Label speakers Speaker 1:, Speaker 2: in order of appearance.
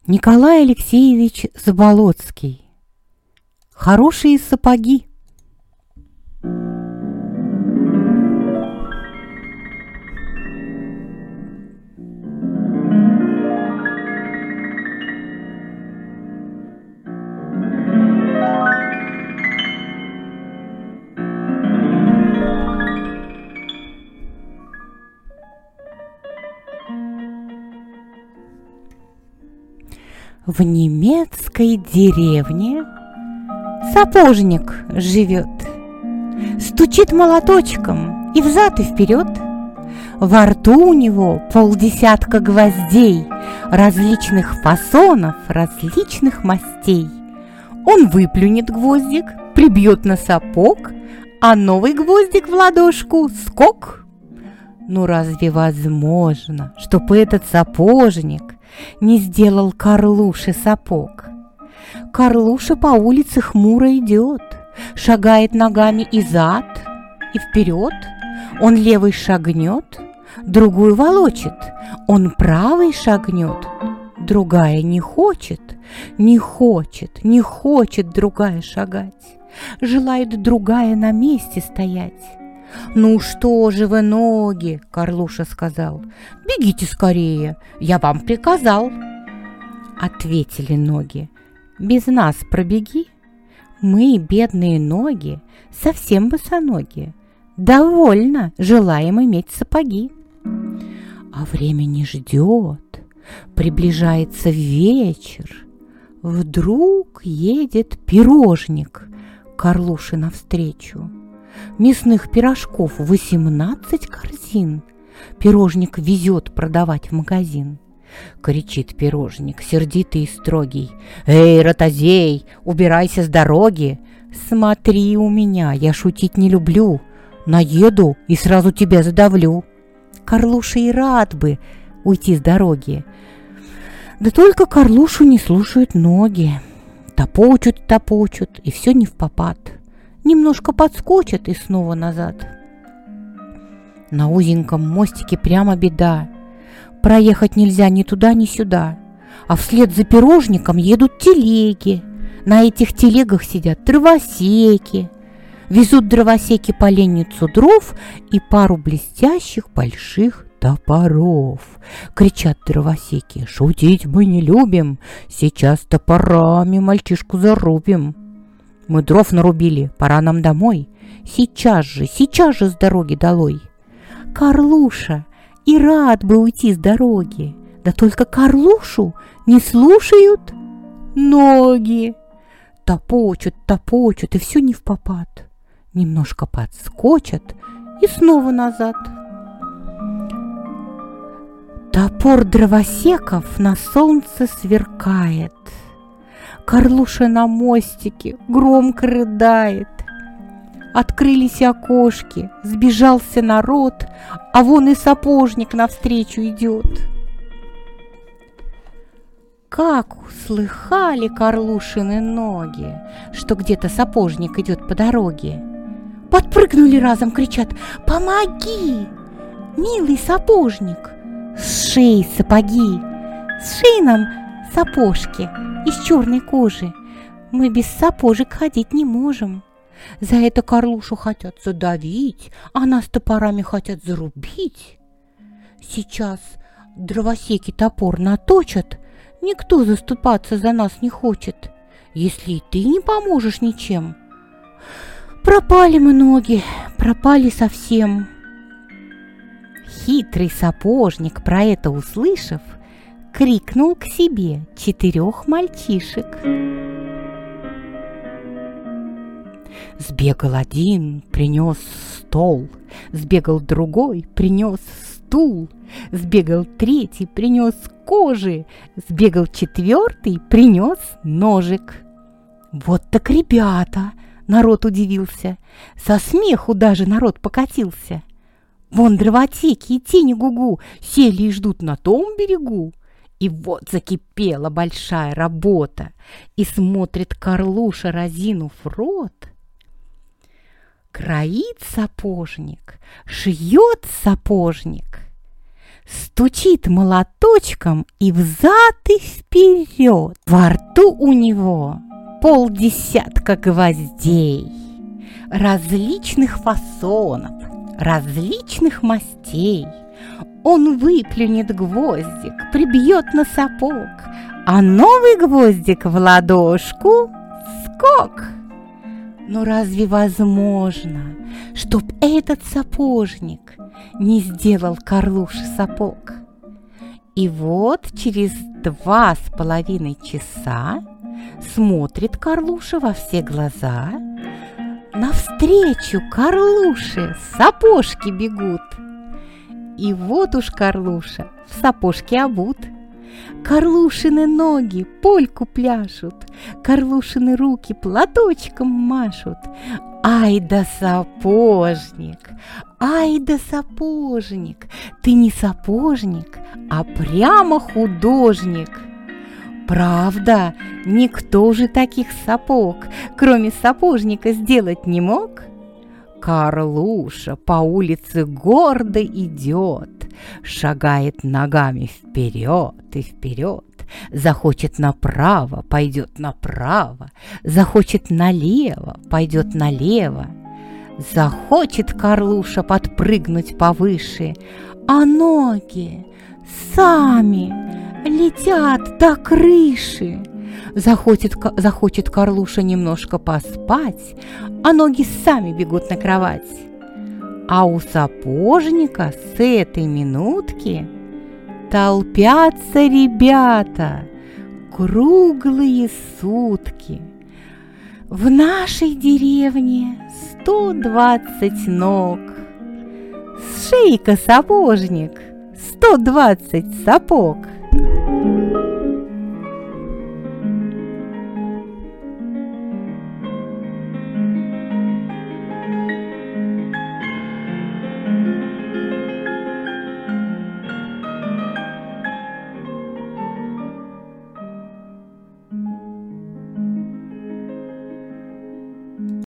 Speaker 1: Николай Алексеевич Заболоцкий. Хорошие сапоги. В немецкой деревне сапожник живет. Стучит молоточком и взад и вперед. Во рту у него 50 гвоздей, различных фасонов, различных мастей. Он выплюнет гвоздик, прибьет на сапог, а новый гвоздик в ладошку — скок. Ну разве возможно, чтоб этот сапожник не сделал Карлуше сапог? Карлуша по улице хмуро идет, шагает ногами и зад, и вперед. Он левый шагнет, другую волочит, он правый шагнет, другая не хочет, не хочет другая шагать, желает другая на месте стоять. «Ну что же вы, ноги?» — Карлуша сказал. «Бегите скорее, я вам приказал». Ответили ноги: «Без нас пробеги, мы, бедные ноги, совсем босоногие, довольно желаем иметь сапоги». А время не ждет, приближается вечер. Вдруг едет пирожник Карлуше навстречу. Мясных пирожков 18 корзин пирожник везет продавать в магазин. Кричит пирожник, сердитый и строгий: «Эй, ротозей, убирайся с дороги! Смотри у меня, я шутить не люблю, наеду и сразу тебя задавлю». Карлуша и рад бы уйти с дороги, да только Карлушу не слушают ноги. Топочут, и все не впопад. Немножко подскочат и снова назад. На узеньком мостике прямо беда. Проехать нельзя ни туда, ни сюда. А вслед за пирожником едут телеги. На этих телегах сидят дровосеки. Везут дровосеки поленницу дров и пару блестящих больших топоров. Кричат дровосеки: «Шутить мы не любим, сейчас топорами мальчишку зарубим. Мы дров нарубили, пора нам домой. Сейчас же с дороги долой». Карлуша и рад бы уйти с дороги, да только Карлушу не слушают ноги. Топочут, и все не впопад. Немножко подскочат и снова назад. Топор дровосеков на солнце сверкает. Карлуша на мостике громко рыдает. Открылись окошки, сбежался народ, а вон и сапожник навстречу идет. Как услыхали Карлушины ноги, что где-то сапожник идет по дороге, подпрыгнули разом, кричат: «Помоги, милый сапожник! Сшей сапоги, сшей нам сапожки из черной кожи. Мы без сапожек ходить не можем. За это Карлушу хотят задавить, а нас топорами хотят зарубить. Сейчас дровосеки топор наточат, никто заступаться за нас не хочет. Если и ты не поможешь ничем, пропали мы, ноги, пропали совсем». Хитрый сапожник, про это услышав, крикнул к себе 4 мальчишек. Сбегал один, принес стол, сбегал другой, принес стул, сбегал третий, принес кожи, сбегал 4, принес ножик. Вот так ребята! Народ удивился, со смеху даже народ покатился. Вон дровотеки и тени гугу сели и ждут на том берегу. И вот закипела большая работа, и смотрит Карлуша, разинув рот. Кроит сапожник, шьет сапожник, стучит молоточком и взад и вперед. Во рту у него 50 гвоздей, различных фасонов, различных мастей. Он выплюнет гвоздик, прибьет на сапог, а новый гвоздик в ладошку — скок. Но разве возможно, чтоб этот сапожник не сделал Карлуше сапог? И вот через 2,5 часа смотрит Карлуша во все глаза. Навстречу Карлуше сапожки бегут. И вот уж Карлуша в сапожки обут. Карлушины ноги польку пляшут, Карлушины руки платочком машут. Ай да сапожник, ай да сапожник, ты не сапожник, а прямо художник. Правда, никто же таких сапог, кроме сапожника, сделать не мог? Карлуша по улице гордо идет, шагает ногами вперед и вперед. Захочет направо, пойдет направо, захочет налево, пойдет налево. Захочет Карлуша подпрыгнуть повыше, а ноги сами летят до крыши. Захочет Карлуша немножко поспать, а ноги сами бегут на кровать. А у сапожника с этой минутки толпятся ребята круглые сутки. В нашей деревне 120 ног. Сшей-ка, сапожник, 120 сапог.